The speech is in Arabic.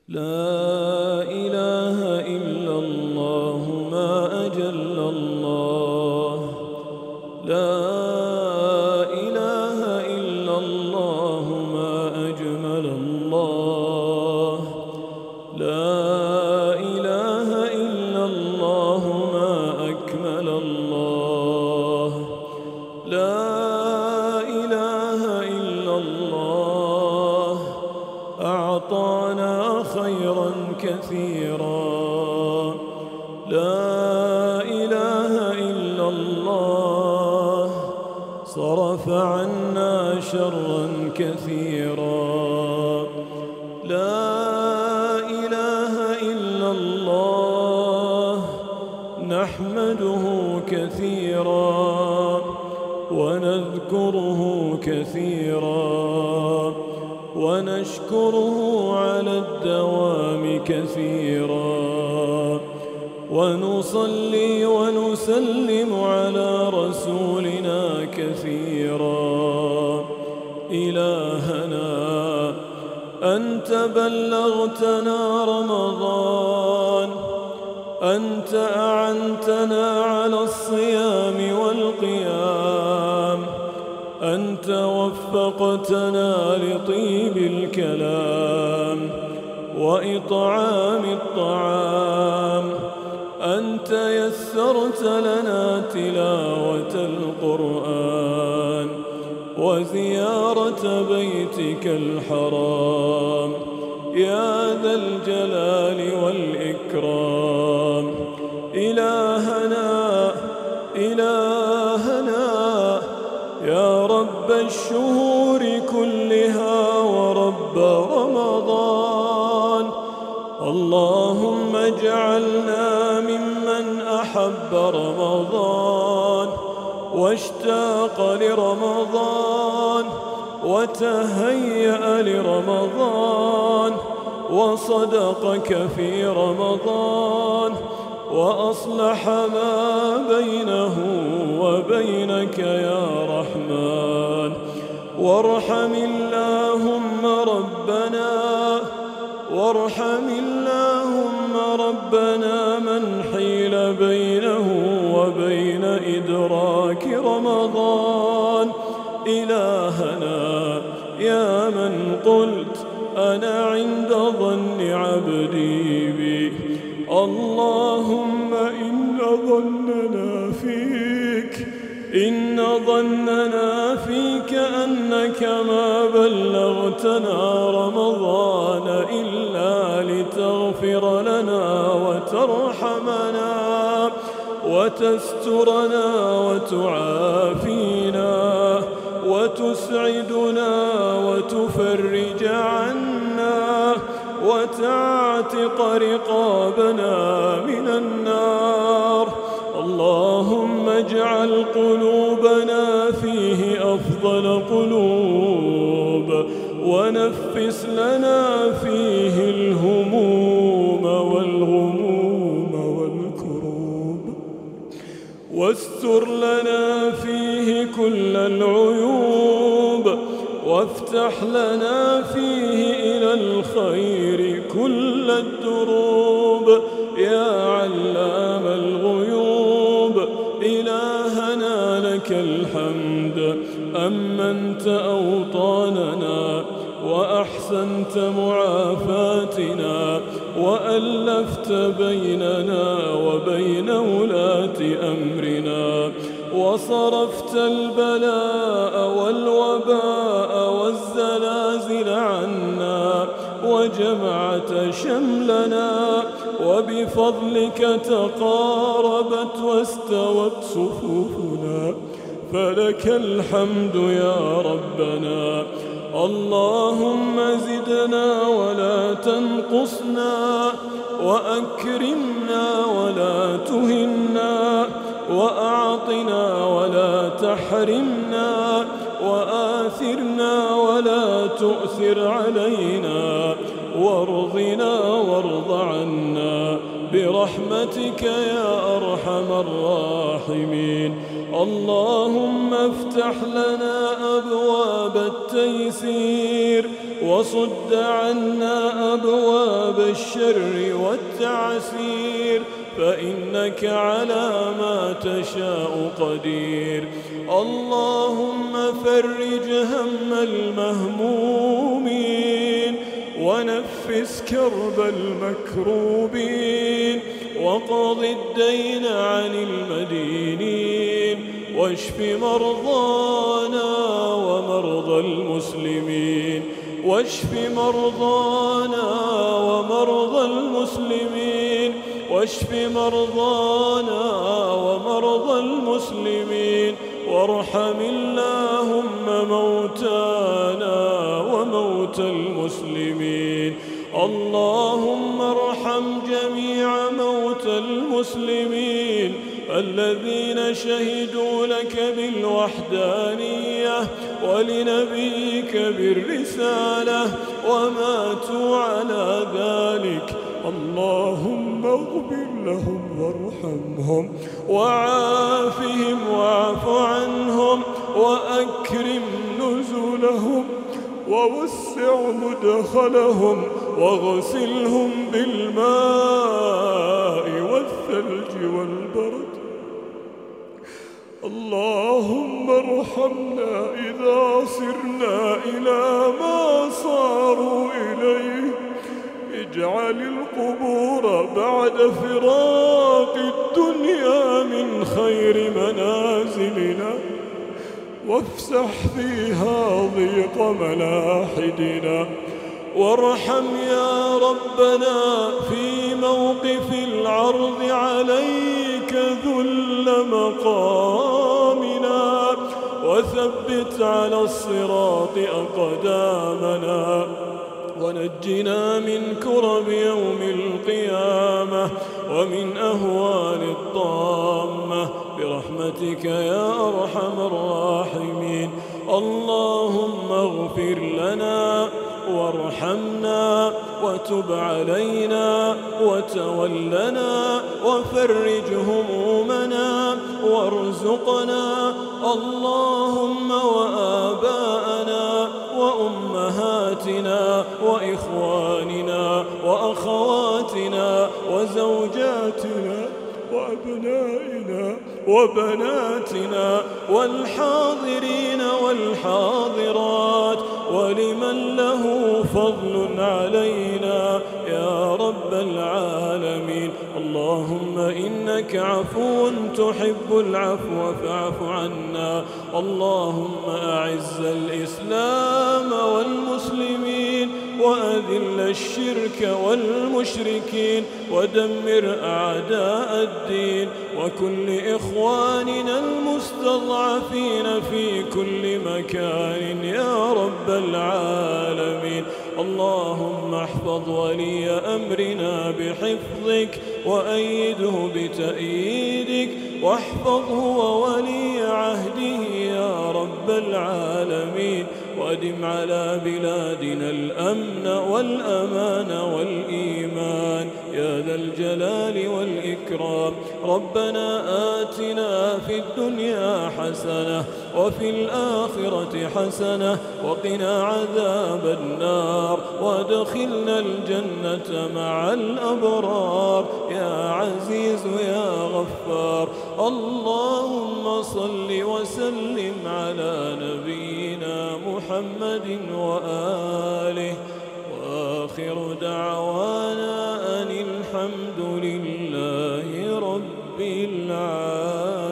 لا إله إلا الله ما أجل الله. لا إله إلا الله ما أجمل الله. لا إله إلا الله ما أكمل الله. لا إله إلا الله أعطانا خيرا كثيرا. لا إله إلا الله صرف عنا شرا كثيرا. لا إله إلا الله نحمده كثيرا ونذكره كثيرا ونشكره على الدوام كثيرا، ونصلي ونسلم على رسولنا كثيرا. إلهنا أنت بلغتنا رمضان، أنت أعنتنا على الصيام والقيام، أنت وفقتنا لطيب الكلام وإطعام الطعام، أنت يسرت لنا تلاوة القرآن وزيارة بيتك الحرام يا ذا الجلال والإكرام. إلهنا إلهنا يا رب الشهور كلها ورب رمضان، اللهم اجعلنا ممن أحب رمضان واشتاق لرمضان وتهيأ لرمضان وصدقك في رمضان وأصلح ما بينه وبينك يا رحمن. وارحم اللهم ربنا من حيل بينه وبين إدراك رمضان. إلهنا يا من قلت أنا عند ظن عبدي بي، اللهم إن ظننا فيك أنك ما بلغتنا رمضان إلا لتغفر لنا وترحمنا وتسترنا وتعافينا وتسعدنا وتفرج عنا وتعتق رقابنا من النار. اللهم اجعل قلوبنا فيه أفضل قلوب، ونفس لنا فيه الهموم والغموم والكروب، واستر لنا فيه كل العيوب، وافتح لنا فيه إلى الخير كل الدروب يا علام الغيوب. إلهنا لك الحمد، أمنت أوطاننا وأحسنت معافاتنا وألفت بيننا وبين ولاة أمرنا، وصرفت البلاء والوباء والزلازل عنا وجمعت شملنا، وبفضلك تقاربت واستوت صفوفنا، فلك الحمد يا ربنا. اللهم زدنا ولا تنقصنا، وأكرمنا ولا تهنا، وأعطنا ولا تحرمنا، وآثرنا ولا تؤثر علينا، وارضنا وارض عنا برحمتك يا أرحم الراحمين. اللهم افتح لنا أبواب التيسير وصد عنا أبواب أبواب الشر والتعسير، فإنك على ما تشاء قدير. اللهم فرج هم المهمومين، ونفس كرب المكروبين، وقض الدين عن المدينين، واشف مرضانا ومرضى المسلمين، واشف مرضانا ومرضى المسلمين، واشف مرضانا ومرضى المسلمين، وارحم اللهم موتانا وموتى المسلمين. اللهم ارحم جميع موتى المسلمين الذين شهدوا لك بالوحدانية ولنبيك بالرسالة وماتوا على ذلك. اللهم اغفر لهم وارحمهم وعافهم واعف عنهم وأكرم نزلهم ووسع مدخلهم واغسلهم بالماء والثلج والبرد. اللهم ارحمنا إذا صرنا إلى ما صاروا إليه. اجعل القبور بعد فراق الدنيا من خير منازلنا، وافسح فيها ضيق ملاحدنا. وارحم يا ربنا في موقف العرض عليك ذل مقامنا، وثبت على الصراط أقدامنا، ونجنا من كرب يوم القيامة ومن أهوال الطامة برحمتك يا أرحم الراحمين. اللهم اغفر لنا وارحمنا وتب علينا وتولنا وفرج همومنا وارزقنا اللهم وآباءنا وأمهاتنا وإخواننا وأخواتنا وزوجاتنا وأبنائنا وبناتنا والحاضرين والحاضرات ولمن له فضل علينا يا رب العالمين. اللهم إنك عفو تحب العفو فاعف عنا. اللهم أعز الإسلام والمسلمين وأذل الشرك والمشركين ودمر أعداء الدين وكل إخواننا المستضعفين في كل مكان يا رب العالمين. اللهم احفظ ولي أمرنا بحفظك وأيده بتأييدك، واحفظه وولي عهده يا رب العالمين، وأدم على بلادنا الأمن والأمان والإيمان يا ذا الجلال والإكرام. ربنا آتنا في الدنيا حسنة وفي الآخرة حسنة وقنا عذاب النار، وادخلنا الجنة مع الأبرار يا عزيز يا غفار. اللهم صل وسلم على نبينا محمد وآله، وآخر دعوانا أن الحمد لله رب العالمين.